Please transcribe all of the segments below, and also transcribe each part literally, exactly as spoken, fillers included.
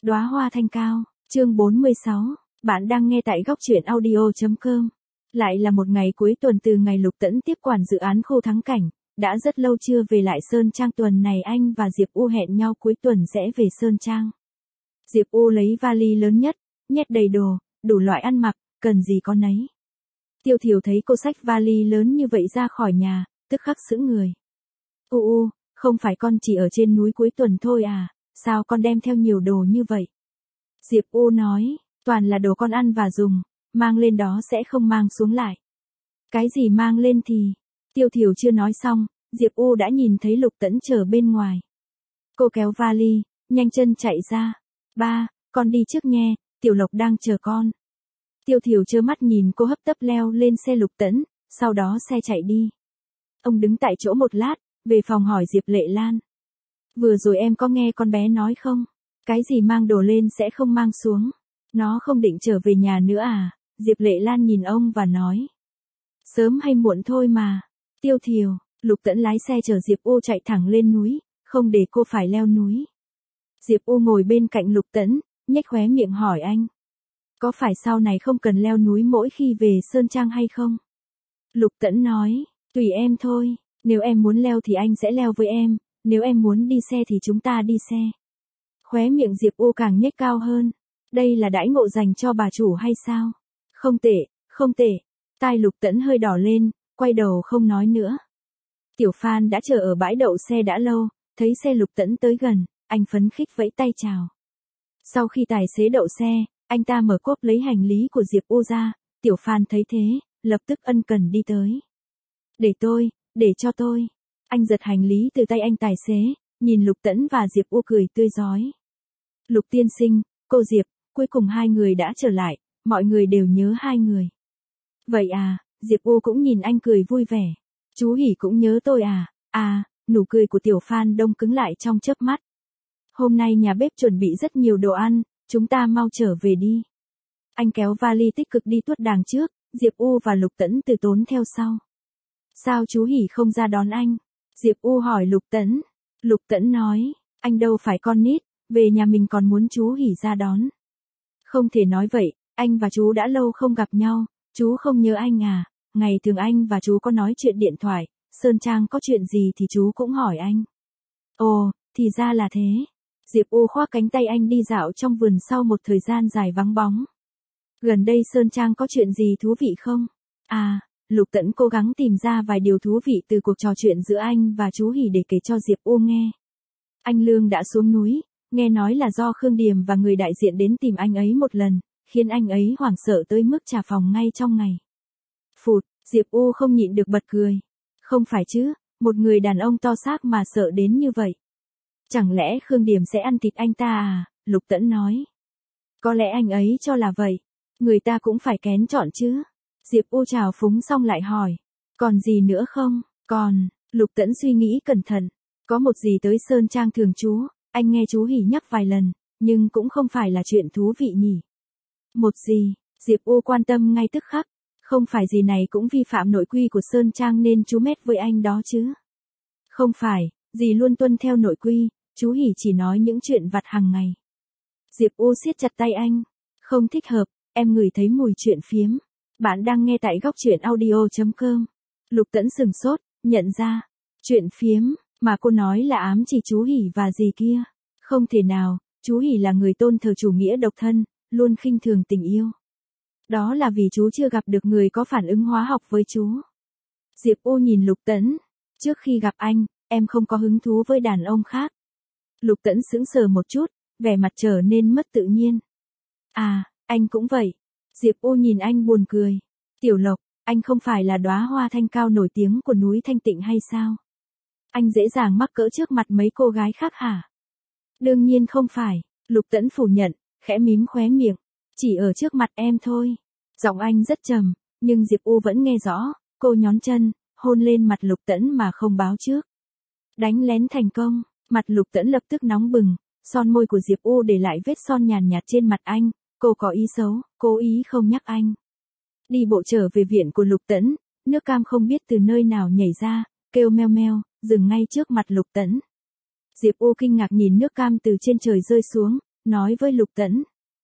Đóa hoa thanh cao, chương bốn mươi sáu, bạn đang nghe tại góc truyện audio chấm com. Lại là một ngày cuối tuần từ ngày Lục Tẫn tiếp quản dự án khu Thắng Cảnh, đã rất lâu chưa về lại Sơn Trang. Tuần này anh và Diệp U hẹn nhau cuối tuần sẽ về Sơn Trang. Diệp U lấy vali lớn nhất, nhét đầy đồ, đủ loại ăn mặc, cần gì có nấy. Tiêu Thiều thấy cô xách vali lớn như vậy ra khỏi nhà, tức khắc sững người. U U, không phải con chỉ ở trên núi cuối tuần thôi à, sao con đem theo nhiều đồ như vậy? Diệp U nói, toàn là đồ con ăn và dùng, mang lên đó sẽ không mang xuống lại. Cái gì mang lên thì... Tiêu Thiều chưa nói xong, Diệp U đã nhìn thấy Lục Tẫn chờ bên ngoài. Cô kéo vali, nhanh chân chạy ra. Ba, con đi trước nghe, Tiểu Lộc đang chờ con. Tiêu Thiều trơ mắt nhìn cô hấp tấp leo lên xe Lục Tẫn, sau đó xe chạy đi. Ông đứng tại chỗ một lát, về phòng hỏi Diệp Lệ Lan. Vừa rồi em có nghe con bé nói không? Cái gì mang đồ lên sẽ không mang xuống. Nó không định trở về nhà nữa à? Diệp Lệ Lan nhìn ông và nói. Sớm hay muộn thôi mà. Tiêu Thiều, Lục Tẫn lái xe chở Diệp U chạy thẳng lên núi, không để cô phải leo núi. Diệp U ngồi bên cạnh Lục Tẫn, nhếch khóe miệng hỏi anh. Có phải sau này không cần leo núi mỗi khi về Sơn Trang hay không? Lục Tẫn nói, tùy em thôi, nếu em muốn leo thì anh sẽ leo với em, nếu em muốn đi xe thì chúng ta đi xe. Khóe miệng Diệp U càng nhếch cao hơn. Đây là đãi ngộ dành cho bà chủ hay sao? Không tệ, không tệ. Tai Lục Tẫn hơi đỏ lên, quay đầu không nói nữa. Tiểu Phan đã chờ ở bãi đậu xe đã lâu, thấy xe Lục Tẫn tới gần, anh phấn khích vẫy tay chào. Sau khi tài xế đậu xe, anh ta mở cốp lấy hành lý của Diệp U ra, Tiểu Phan thấy thế, lập tức ân cần đi tới. Để tôi, để cho tôi. Anh giật hành lý từ tay anh tài xế, nhìn Lục Tẫn và Diệp U cười tươi rói. Lục tiên sinh, cô Diệp, cuối cùng hai người đã trở lại, mọi người đều nhớ hai người. Vậy à, Diệp U cũng nhìn anh cười vui vẻ. Chú Hỉ cũng nhớ tôi à, à, nụ cười của Tiểu Phan đông cứng lại trong chớp mắt. Hôm nay nhà bếp chuẩn bị rất nhiều đồ ăn, chúng ta mau trở về đi. Anh kéo vali tích cực đi tuốt đàng trước, Diệp U và Lục Tẫn từ tốn theo sau. Sao chú Hỉ không ra đón anh? Diệp U hỏi Lục Tẫn. Lục Tẫn nói, anh đâu phải con nít, về nhà mình còn muốn chú Hỉ ra đón. Không thể nói vậy, anh và chú đã lâu không gặp nhau, chú không nhớ anh à, ngày thường anh và chú có nói chuyện điện thoại, Sơn Trang có chuyện gì thì chú cũng hỏi anh. Ồ, thì ra là thế. Diệp U khoác cánh tay anh đi dạo trong vườn sau một thời gian dài vắng bóng. Gần đây Sơn Trang có chuyện gì thú vị không? À, Lục Tẫn cố gắng tìm ra vài điều thú vị từ cuộc trò chuyện giữa anh và chú Hỉ để kể cho Diệp U nghe. Anh Lương đã xuống núi, nghe nói là do Khương Điềm và người đại diện đến tìm anh ấy một lần, khiến anh ấy hoảng sợ tới mức trả phòng ngay trong ngày. Phụt, Diệp U không nhịn được bật cười. Không phải chứ, một người đàn ông to xác mà sợ đến như vậy. Chẳng lẽ Khương Điềm sẽ ăn thịt anh ta à? Lục Tẫn nói. Có lẽ anh ấy cho là vậy. Người ta cũng phải kén chọn chứ. Diệp U chào phúng xong lại hỏi. Còn gì nữa không? Còn, Lục Tẫn suy nghĩ cẩn thận. Có một gì tới Sơn Trang thường trú, anh nghe chú Hỉ nhắc vài lần, nhưng cũng không phải là chuyện thú vị nhỉ. Một gì? Diệp U quan tâm ngay tức khắc. Không phải gì này cũng vi phạm nội quy của Sơn Trang nên chú mét với anh đó chứ. Không phải, dì luôn tuân theo nội quy, chú Hỉ chỉ nói những chuyện vặt hàng ngày. Diệp U siết chặt tay anh. Không thích hợp, em ngửi thấy mùi chuyện phiếm. Bạn đang nghe tại góc truyện audio chấm com. Lục Tẫn sừng sốt, nhận ra. Chuyện phiếm, mà cô nói là ám chỉ chú Hỉ và dì kia. Không thể nào, chú Hỉ là người tôn thờ chủ nghĩa độc thân, luôn khinh thường tình yêu. Đó là vì chú chưa gặp được người có phản ứng hóa học với chú. Diệp U nhìn Lục Tẫn. Trước khi gặp anh, em không có hứng thú với đàn ông khác. Lục Tẫn sững sờ một chút, vẻ mặt trở nên mất tự nhiên. À, anh cũng vậy. Diệp U nhìn anh buồn cười. Tiểu Lộc, anh không phải là đóa hoa thanh cao nổi tiếng của núi Thanh Tịnh hay sao? Anh dễ dàng mắc cỡ trước mặt mấy cô gái khác hả? Đương nhiên không phải, Lục Tẫn phủ nhận, khẽ mím khóe miệng. Chỉ ở trước mặt em thôi. Giọng anh rất trầm, nhưng Diệp U vẫn nghe rõ. Cô nhón chân, hôn lên mặt Lục Tẫn mà không báo trước. Đánh lén thành công, mặt Lục Tẫn lập tức nóng bừng, son môi của Diệp U để lại vết son nhàn nhạt trên mặt anh. Cô có ý xấu, cố ý không nhắc anh. Đi bộ trở về viện của Lục Tẫn, nước cam không biết từ nơi nào nhảy ra, kêu meo meo, dừng ngay trước mặt Lục Tẫn. Diệp U kinh ngạc nhìn nước cam từ trên trời rơi xuống, nói với Lục Tẫn.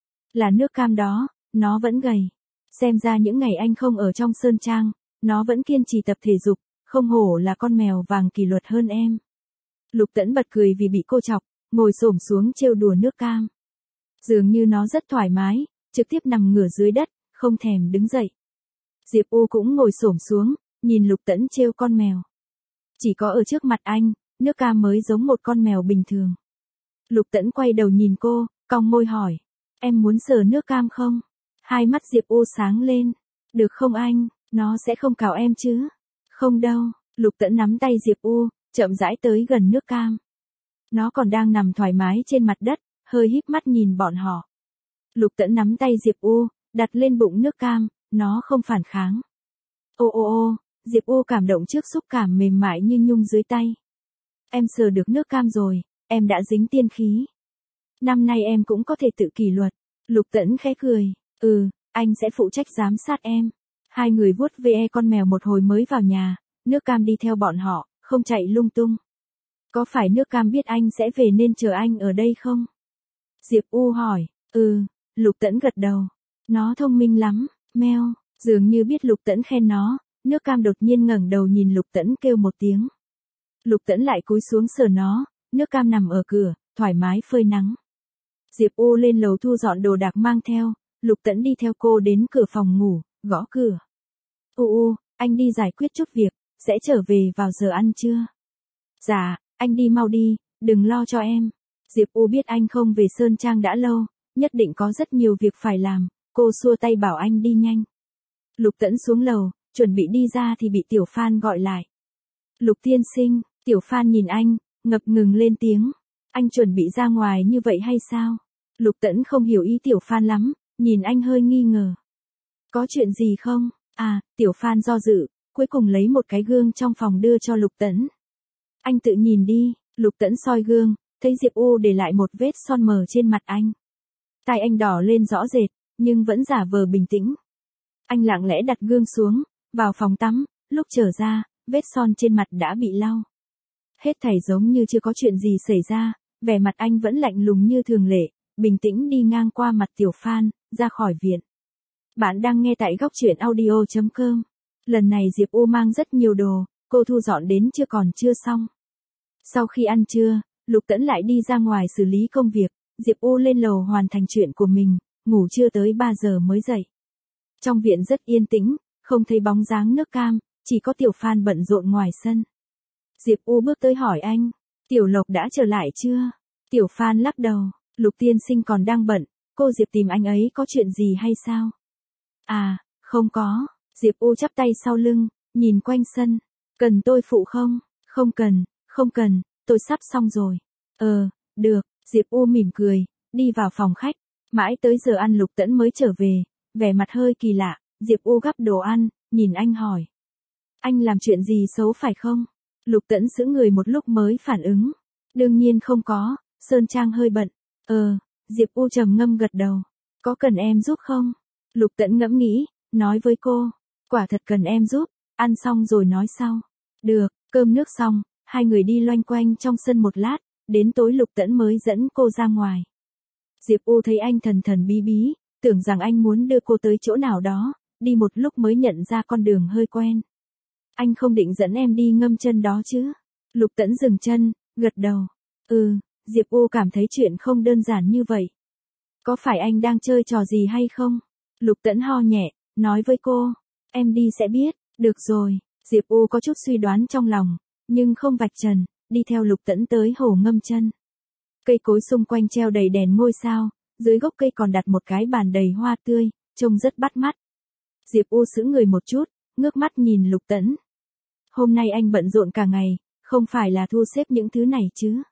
Là nước cam đó, nó vẫn gầy. Xem ra những ngày anh không ở trong sơn trang, nó vẫn kiên trì tập thể dục, không hổ là con mèo vàng kỷ luật hơn em. Lục Tẫn bật cười vì bị cô chọc, ngồi xổm xuống trêu đùa nước cam. Dường như nó rất thoải mái, trực tiếp nằm ngửa dưới đất, không thèm đứng dậy. Diệp U cũng ngồi xổm xuống, nhìn Lục Tẫn trêu con mèo. Chỉ có ở trước mặt anh, nước cam mới giống một con mèo bình thường. Lục Tẫn quay đầu nhìn cô, cong môi hỏi. Em muốn sờ nước cam không? Hai mắt Diệp U sáng lên. Được không anh, nó sẽ không cào em chứ? Không đâu, Lục Tẫn nắm tay Diệp U, chậm rãi tới gần nước cam. Nó còn đang nằm thoải mái trên mặt đất, hơi híp mắt nhìn bọn họ. Lục Tẫn nắm tay Diệp U, đặt lên bụng nước cam, nó không phản kháng. Ô ô ô, Diệp U cảm động trước xúc cảm mềm mại như nhung dưới tay. Em sờ được nước cam rồi, em đã dính tiên khí. Năm nay em cũng có thể tự kỷ luật. Lục Tẫn khẽ cười, ừ, anh sẽ phụ trách giám sát em. Hai người vuốt ve con mèo một hồi mới vào nhà, nước cam đi theo bọn họ, không chạy lung tung. Có phải nước cam biết anh sẽ về nên chờ anh ở đây không? Diệp U hỏi, ừ, Lục Tẫn gật đầu. Nó thông minh lắm, meo, dường như biết Lục Tẫn khen nó, nước cam đột nhiên ngẩng đầu nhìn Lục Tẫn kêu một tiếng. Lục Tẫn lại cúi xuống sờ nó, nước cam nằm ở cửa, thoải mái phơi nắng. Diệp U lên lầu thu dọn đồ đạc mang theo, Lục Tẫn đi theo cô đến cửa phòng ngủ, gõ cửa. U U, anh đi giải quyết chút việc, sẽ trở về vào giờ ăn trưa. Dạ, anh đi mau đi, đừng lo cho em. Diệp U biết anh không về Sơn Trang đã lâu, nhất định có rất nhiều việc phải làm, cô xua tay bảo anh đi nhanh. Lục Tẫn xuống lầu, chuẩn bị đi ra thì bị Tiểu Phan gọi lại. Lục tiên sinh, Tiểu Phan nhìn anh, ngập ngừng lên tiếng. Anh chuẩn bị ra ngoài như vậy hay sao? Lục Tẫn không hiểu ý Tiểu Phan lắm, nhìn anh hơi nghi ngờ. Có chuyện gì không? À, Tiểu Phan do dự, cuối cùng lấy một cái gương trong phòng đưa cho Lục Tẫn. Anh tự nhìn đi, Lục Tẫn soi gương, thấy Diệp U để lại một vết son mờ trên mặt anh. Tai anh đỏ lên rõ rệt, nhưng vẫn giả vờ bình tĩnh. Anh lặng lẽ đặt gương xuống, vào phòng tắm, lúc trở ra, vết son trên mặt đã bị lau. Hết thảy giống như chưa có chuyện gì xảy ra, vẻ mặt anh vẫn lạnh lùng như thường lệ, bình tĩnh đi ngang qua mặt Tiểu Phan, ra khỏi viện. Bạn đang nghe tại góc truyện audio chấm com. Lần này Diệp U mang rất nhiều đồ, cô thu dọn đến chưa còn chưa xong. Sau khi ăn trưa, Lục Tẫn lại đi ra ngoài xử lý công việc, Diệp U lên lầu hoàn thành chuyện của mình, ngủ chưa tới ba giờ mới dậy. Trong viện rất yên tĩnh, không thấy bóng dáng nước cam, chỉ có Tiểu Phan bận rộn ngoài sân. Diệp U bước tới hỏi anh, Tiểu Lộc đã trở lại chưa? Tiểu Phan lắc đầu, Lục tiên sinh còn đang bận, cô Diệp tìm anh ấy có chuyện gì hay sao? À, không có, Diệp U chắp tay sau lưng, nhìn quanh sân, cần tôi phụ không? Không cần, không cần, tôi sắp xong rồi. Ờ, được, Diệp U mỉm cười, đi vào phòng khách, mãi tới giờ ăn Lục Tẫn mới trở về, vẻ mặt hơi kỳ lạ, Diệp U gắp đồ ăn, nhìn anh hỏi. Anh làm chuyện gì xấu phải không? Lục Tẫn sững người một lúc mới phản ứng. Đương nhiên không có, Sơn Trang hơi bận. Ờ, Diệp U trầm ngâm gật đầu. Có cần em giúp không? Lục Tẫn ngẫm nghĩ, nói với cô. Quả thật cần em giúp, ăn xong rồi nói sau. Được, cơm nước xong, hai người đi loanh quanh trong sân một lát, đến tối Lục Tẫn mới dẫn cô ra ngoài. Diệp U thấy anh thần thần bí bí, tưởng rằng anh muốn đưa cô tới chỗ nào đó, đi một lúc mới nhận ra con đường hơi quen. Anh không định dẫn em đi ngâm chân đó chứ? Lục Tẫn dừng chân, gật đầu. Ừ, Diệp U cảm thấy chuyện không đơn giản như vậy. Có phải anh đang chơi trò gì hay không? Lục Tẫn ho nhẹ, nói với cô. Em đi sẽ biết, được rồi. Diệp U có chút suy đoán trong lòng, nhưng không vạch trần, đi theo Lục Tẫn tới hồ ngâm chân. Cây cối xung quanh treo đầy đèn ngôi sao, dưới gốc cây còn đặt một cái bàn đầy hoa tươi, trông rất bắt mắt. Diệp U sững người một chút, ngước mắt nhìn Lục Tẫn. Hôm nay anh bận rộn cả ngày, không phải là thu xếp những thứ này chứ?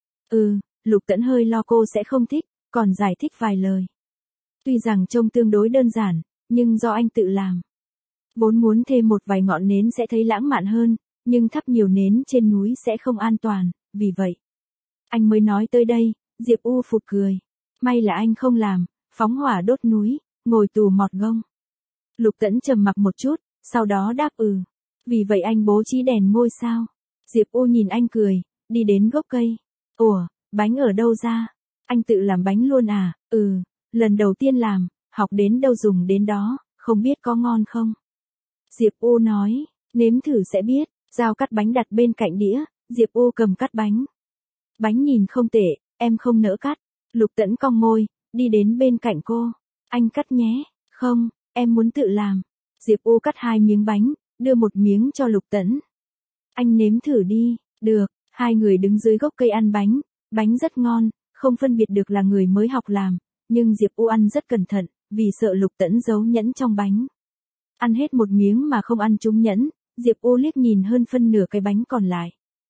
Ừ, Lục Tẫn hơi lo cô sẽ không thích, còn giải thích vài lời. Tuy rằng trông tương đối đơn giản, nhưng do anh tự làm. Vốn muốn thêm một vài ngọn nến sẽ thấy lãng mạn hơn, nhưng thắp nhiều nến trên núi sẽ không an toàn, vì vậy. Anh mới nói tới đây, Diệp U phụt cười. May là anh không làm, phóng hỏa đốt núi, ngồi tù mọt gông. Lục Tẫn trầm mặc một chút, sau đó đáp ừ. Vì vậy anh bố trí đèn ngôi sao. Diệp U nhìn anh cười, đi đến gốc cây. Ủa, bánh ở đâu ra? Anh tự làm bánh luôn à? Ừ, lần đầu tiên làm, học đến đâu dùng đến đó, không biết có ngon không? Diệp U nói, nếm thử sẽ biết, dao cắt bánh đặt bên cạnh đĩa, Diệp U cầm cắt bánh. Bánh nhìn không tệ, em không nỡ cắt. Lục Tẫn cong môi, đi đến bên cạnh cô. Anh cắt nhé. Không, em muốn tự làm. Diệp U cắt hai miếng bánh, đưa một miếng cho Lục Tẫn. Anh nếm thử đi. Được, hai người đứng dưới gốc cây ăn bánh. Bánh rất ngon, không phân biệt được là người mới học làm. Nhưng Diệp U ăn rất cẩn thận, vì sợ Lục Tẫn giấu nhẫn trong bánh. Ăn hết một miếng mà không ăn trúng nhẫn, Diệp U liếc nhìn hơn phân nửa cái bánh còn lại.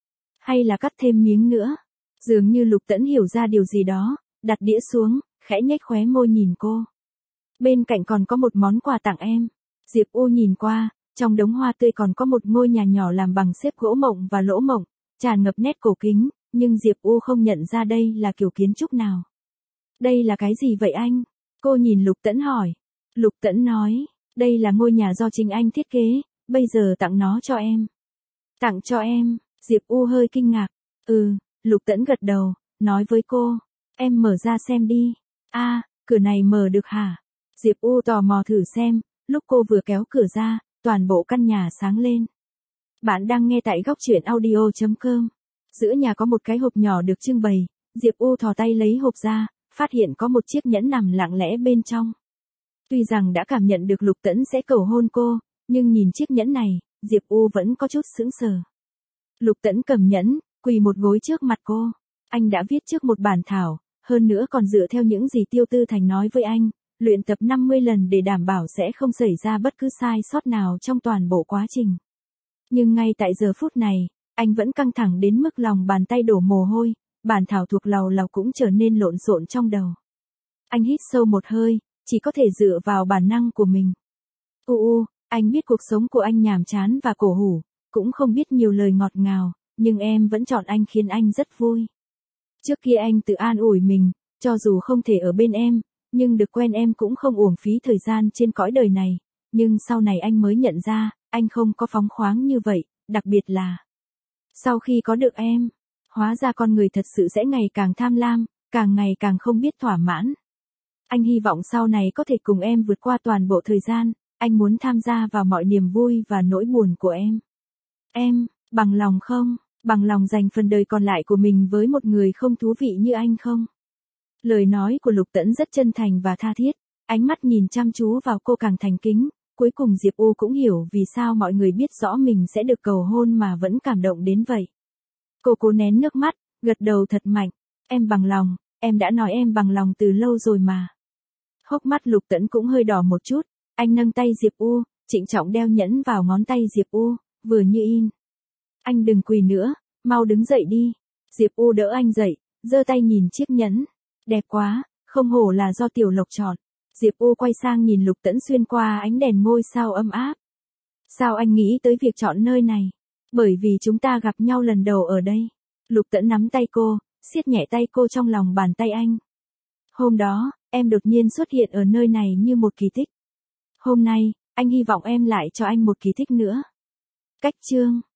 Hay là cắt thêm miếng nữa? Dường như Lục Tẫn hiểu ra điều gì đó, đặt đĩa xuống, khẽ nhếch khóe môi nhìn cô. Bên cạnh còn có một món quà tặng em. Diệp U nhìn qua, trong đống hoa tươi còn có một ngôi nhà nhỏ làm bằng xếp gỗ mộng và lỗ mộng, tràn ngập nét cổ kính, nhưng Diệp U không nhận ra đây là kiểu kiến trúc nào. Đây là cái gì vậy anh? Cô nhìn Lục Tẫn hỏi. Lục Tẫn nói, đây là ngôi nhà do chính anh thiết kế, bây giờ tặng nó cho em. Tặng cho em, Diệp U hơi kinh ngạc. Ừ, Lục Tẫn gật đầu, nói với cô, em mở ra xem đi. A, à, cửa này mở được hả? Diệp U tò mò thử xem, lúc cô vừa kéo cửa ra, toàn bộ căn nhà sáng lên. Bạn đang nghe tại góc truyện audio chấm com. Giữa nhà có một cái hộp nhỏ được trưng bày, Diệp U thò tay lấy hộp ra, phát hiện có một chiếc nhẫn nằm lặng lẽ bên trong. Tuy rằng đã cảm nhận được Lục Tẫn sẽ cầu hôn cô, nhưng nhìn chiếc nhẫn này, Diệp U vẫn có chút sững sờ. Lục Tẫn cầm nhẫn, quỳ một gối trước mặt cô. Anh đã viết trước một bản thảo, hơn nữa còn dựa theo những gì Tiêu Tư Thành nói với anh, luyện tập năm mươi lần để đảm bảo sẽ không xảy ra bất cứ sai sót nào trong toàn bộ quá trình. Nhưng ngay tại giờ phút này, anh vẫn căng thẳng đến mức lòng bàn tay đổ mồ hôi, bản thảo thuộc lầu lầu cũng trở nên lộn xộn trong đầu. Anh hít sâu một hơi, chỉ có thể dựa vào bản năng của mình. U u, anh biết cuộc sống của anh nhàm chán và cổ hủ, cũng không biết nhiều lời ngọt ngào, nhưng em vẫn chọn anh khiến anh rất vui. Trước kia anh tự an ủi mình, cho dù không thể ở bên em, nhưng được quen em cũng không uổng phí thời gian trên cõi đời này. Nhưng sau này anh mới nhận ra, anh không có phóng khoáng như vậy, đặc biệt là sau khi có được em, hóa ra con người thật sự sẽ ngày càng tham lam, càng ngày càng không biết thỏa mãn. Anh hy vọng sau này có thể cùng em vượt qua toàn bộ thời gian, anh muốn tham gia vào mọi niềm vui và nỗi buồn của em. Em, bằng lòng không? Bằng lòng dành phần đời còn lại của mình với một người không thú vị như anh không? Lời nói của Lục Tẫn rất chân thành và tha thiết, ánh mắt nhìn chăm chú vào cô càng thành kính, cuối cùng Diệp U cũng hiểu vì sao mọi người biết rõ mình sẽ được cầu hôn mà vẫn cảm động đến vậy. Cô cố nén nước mắt, gật đầu thật mạnh, em bằng lòng, em đã nói em bằng lòng từ lâu rồi mà. Hốc mắt Lục Tẫn cũng hơi đỏ một chút, anh nâng tay Diệp U, trịnh trọng đeo nhẫn vào ngón tay Diệp U, vừa như in. Anh đừng quỳ nữa, mau đứng dậy đi. Diệp U đỡ anh dậy, giơ tay nhìn chiếc nhẫn. Đẹp quá, không hổ là do Tiểu Lộc chọn. Diệp U quay sang nhìn Lục Tẫn xuyên qua ánh đèn ngôi sao ấm áp. Sao anh nghĩ tới việc chọn nơi này? Bởi vì chúng ta gặp nhau lần đầu ở đây. Lục Tẫn nắm tay cô, siết nhẹ tay cô trong lòng bàn tay anh. Hôm đó, em đột nhiên xuất hiện ở nơi này như một kỳ tích. Hôm nay, anh hy vọng em lại cho anh một kỳ tích nữa. Cách chương